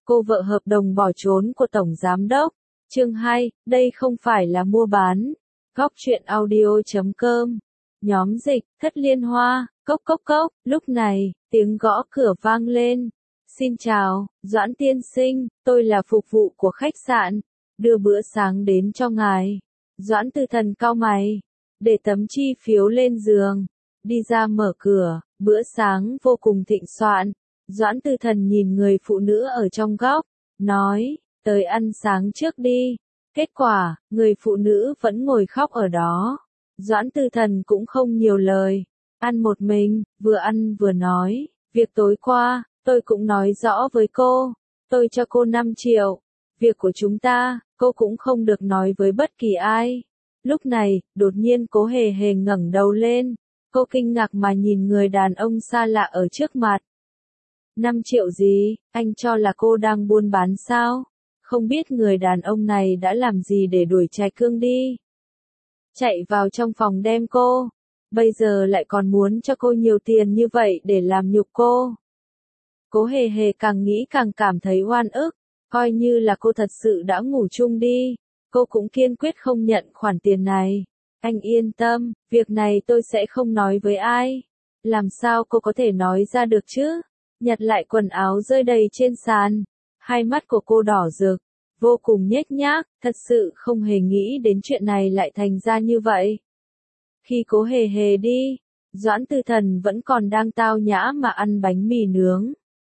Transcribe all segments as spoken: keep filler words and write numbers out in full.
cô vợ hợp đồng bỏ trốn của Tổng Giám Đốc. Chương hai, đây không phải là mua bán. Góc truyện audio chấm com. Nhóm dịch, Thất Liên Hoa, cốc cốc cốc. Lúc này, tiếng gõ cửa vang lên. Xin chào, Doãn tiên sinh, tôi là phục vụ của khách sạn. Đưa bữa sáng đến cho ngài. Doãn Tư Thần cau mày. Để tấm chi phiếu lên giường. Đi ra mở cửa, bữa sáng vô cùng thịnh soạn. Doãn Tư Thần nhìn người phụ nữ ở trong góc, nói, tới ăn sáng trước đi. Kết quả, người phụ nữ vẫn ngồi khóc ở đó. Doãn Tư Thần cũng không nhiều lời. Ăn một mình, vừa ăn vừa nói, việc tối qua, tôi cũng nói rõ với cô. Tôi cho cô năm triệu. Việc của chúng ta, cô cũng không được nói với bất kỳ ai. Lúc này, đột nhiên Cố Hề Hề ngẩng đầu lên. Cô kinh ngạc mà nhìn người đàn ông xa lạ ở trước mặt. năm triệu gì, anh cho là cô đang buôn bán sao? Không biết người đàn ông này đã làm gì để đuổi Trạch Cương đi. Chạy vào trong phòng đem cô. Bây giờ lại còn muốn cho cô nhiều tiền như vậy để làm nhục cô. Cố Hề Hề càng nghĩ càng cảm thấy oan ức. Coi như là cô thật sự đã ngủ chung đi. Cô cũng kiên quyết không nhận khoản tiền này. Anh yên tâm, việc này tôi sẽ không nói với ai. Làm sao cô có thể nói ra được chứ? Nhặt lại quần áo rơi đầy trên sàn. Hai mắt của cô đỏ rực, vô cùng nhếch nhác, thật sự không hề nghĩ đến chuyện này lại thành ra như vậy. Khi Cố Hề Hề đi, Doãn Tư Thần vẫn còn đang tao nhã mà ăn bánh mì nướng.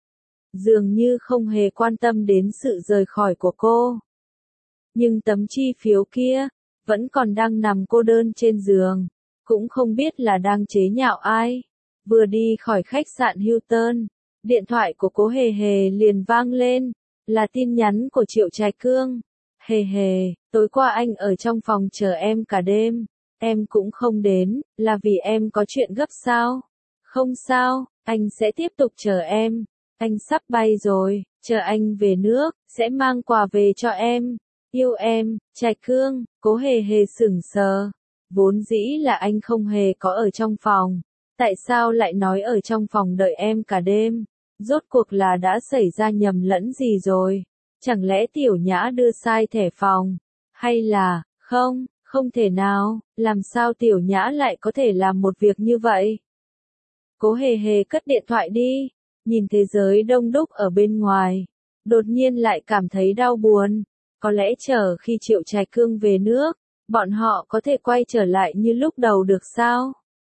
Dường như không hề quan tâm đến sự rời khỏi của cô. Nhưng tấm chi phiếu kia, vẫn còn đang nằm cô đơn trên giường, cũng không biết là đang chế nhạo ai. Vừa đi khỏi khách sạn Hilton, điện thoại của Cố Hề Hề liền vang lên, là tin nhắn của Triệu Trạch Cương. Hề Hề, tối qua anh ở trong phòng chờ em cả đêm, em cũng không đến, là vì em có chuyện gấp sao? Không sao, anh sẽ tiếp tục chờ em, anh sắp bay rồi, chờ anh về nước, sẽ mang quà về cho em. Yêu em, Trạch Cương. Cố Hề Hề sững sờ. Vốn dĩ là anh không hề có ở trong phòng. Tại sao lại nói ở trong phòng đợi em cả đêm? Rốt cuộc là đã xảy ra nhầm lẫn gì rồi? Chẳng lẽ Tiểu Nhã đưa sai thẻ phòng? Hay là, không, không thể nào, làm sao Tiểu Nhã lại có thể làm một việc như vậy? Cố Hề Hề cất điện thoại đi, nhìn thế giới đông đúc ở bên ngoài. Đột nhiên lại cảm thấy đau buồn. Có lẽ chờ khi Triệu Trạch Cương về nước, bọn họ có thể quay trở lại như lúc đầu được sao?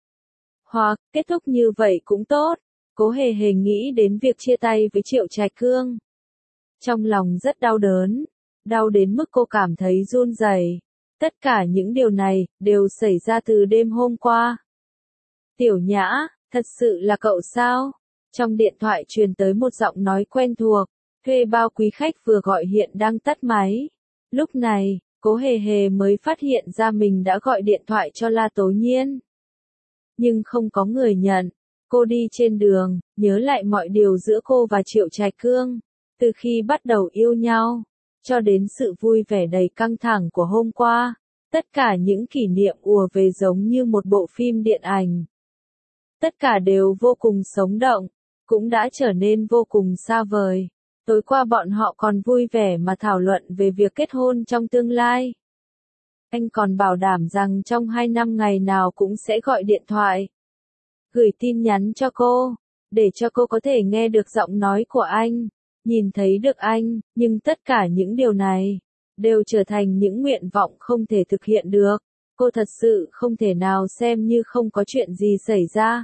Hoặc, kết thúc như vậy cũng tốt. Cố Hề Hề nghĩ đến việc chia tay với Triệu Trạch Cương. Trong lòng rất đau đớn, đau đến mức cô cảm thấy run rẩy. Tất cả những điều này, đều xảy ra từ đêm hôm qua. Tiểu Nhã, thật sự là cậu sao? Trong điện thoại truyền tới một giọng nói quen thuộc. Thuê bao quý khách vừa gọi hiện đang tắt máy. Lúc này, Cố Hề Hề mới phát hiện ra mình đã gọi điện thoại cho La Tố Nhiên. Nhưng không có người nhận. Cô đi trên đường, nhớ lại mọi điều giữa cô và Triệu Trạch Cương. Từ khi bắt đầu yêu nhau, cho đến sự vui vẻ đầy căng thẳng của hôm qua. Tất cả những kỷ niệm ùa về giống như một bộ phim điện ảnh. Tất cả đều vô cùng sống động, cũng đã trở nên vô cùng xa vời. Tối qua bọn họ còn vui vẻ mà thảo luận về việc kết hôn trong tương lai. Anh còn bảo đảm rằng trong hai năm ngày nào cũng sẽ gọi điện thoại, gửi tin nhắn cho cô, để cho cô có thể nghe được giọng nói của anh, nhìn thấy được anh, nhưng tất cả những điều này, đều trở thành những nguyện vọng không thể thực hiện được. Cô thật sự không thể nào xem như không có chuyện gì xảy ra.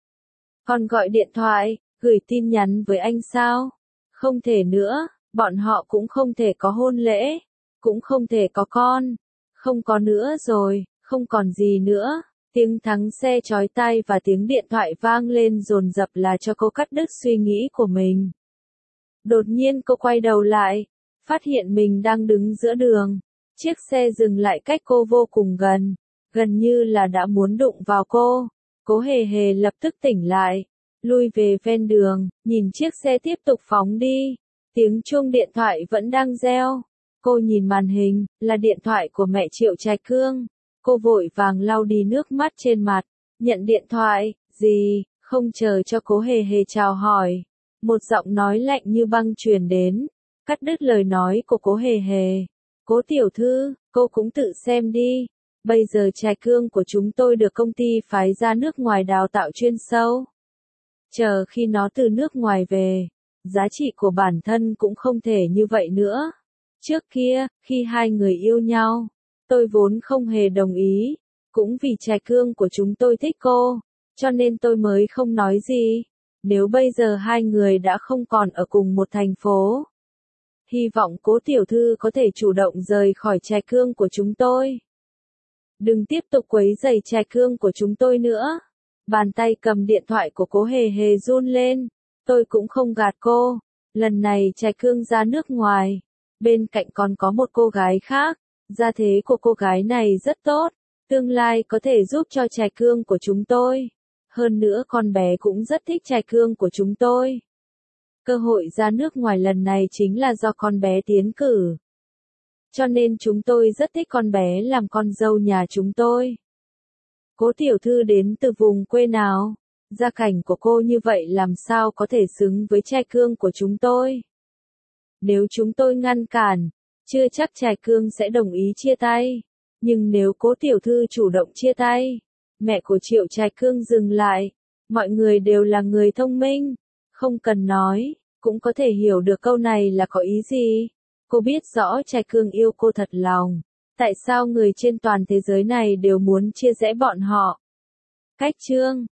Còn gọi điện thoại, gửi tin nhắn với anh sao? Không thể nữa, bọn họ cũng không thể có hôn lễ, cũng không thể có con, không có nữa rồi, không còn gì nữa. Tiếng thắng xe chói tai và tiếng điện thoại vang lên dồn dập là cho cô cắt đứt suy nghĩ của mình. Đột nhiên cô quay đầu lại, phát hiện mình đang đứng giữa đường. Chiếc xe dừng lại cách cô vô cùng gần, gần như là đã muốn đụng vào cô. Cố Hề Hề lập tức tỉnh lại. Lui về ven đường, nhìn chiếc xe tiếp tục phóng đi. Tiếng chuông điện thoại vẫn đang reo. Cô nhìn màn hình, là điện thoại của mẹ Triệu Trạch Cương. Cô vội vàng lau đi nước mắt trên mặt. Nhận điện thoại, gì, không chờ cho Cố Hề Hề chào hỏi. Một giọng nói lạnh như băng truyền đến. Cắt đứt lời nói của Cố Hề Hề. Cố tiểu thư, cô cũng tự xem đi. Bây giờ chai cương của chúng tôi được công ty phái ra nước ngoài đào tạo chuyên sâu. Chờ khi nó từ nước ngoài về, giá trị của bản thân cũng không thể như vậy nữa. Trước kia, khi hai người yêu nhau, tôi vốn không hề đồng ý, cũng vì chai cương của chúng tôi thích cô, cho nên tôi mới không nói gì. Nếu bây giờ hai người đã không còn ở cùng một thành phố, hy vọng Cố tiểu thư có thể chủ động rời khỏi chai cương của chúng tôi. Đừng tiếp tục quấy rầy chai cương của chúng tôi nữa. Bàn tay cầm điện thoại của Cố Hề Hề run lên. Tôi cũng không gạt cô. Lần này chai cương ra nước ngoài. Bên cạnh còn có một cô gái khác. Gia thế của cô gái này rất tốt. Tương lai có thể giúp cho chai cương của chúng tôi. Hơn nữa con bé cũng rất thích chai cương của chúng tôi. Cơ hội ra nước ngoài lần này chính là do con bé tiến cử. Cho nên chúng tôi rất thích con bé làm con dâu nhà chúng tôi. Cố tiểu thư đến từ vùng quê nào? Gia cảnh của cô như vậy làm sao có thể xứng với chai cương của chúng tôi? Nếu chúng tôi ngăn cản, chưa chắc chai cương sẽ đồng ý chia tay. Nhưng nếu Cố tiểu thư chủ động chia tay, mẹ của Triệu Chai Cương dừng lại. Mọi người đều là người thông minh, không cần nói, cũng có thể hiểu được câu này là có ý gì. Cô biết rõ Chai Cương yêu cô thật lòng. Tại sao người trên toàn thế giới này đều muốn chia rẽ bọn họ? Cách chương